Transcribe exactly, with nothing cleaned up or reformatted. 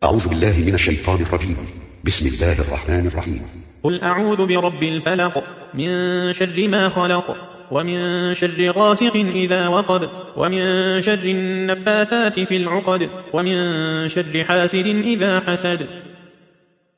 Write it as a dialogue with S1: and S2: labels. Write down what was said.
S1: أعوذ بالله من الشيطان الرجيم. بسم الله الرحمن الرحيم.
S2: قل أعوذ برب الفلق من شر ما خلق ومن شر غاسق إذا وقب ومن شر النفاثات في العقد ومن شر حاسد إذا حسد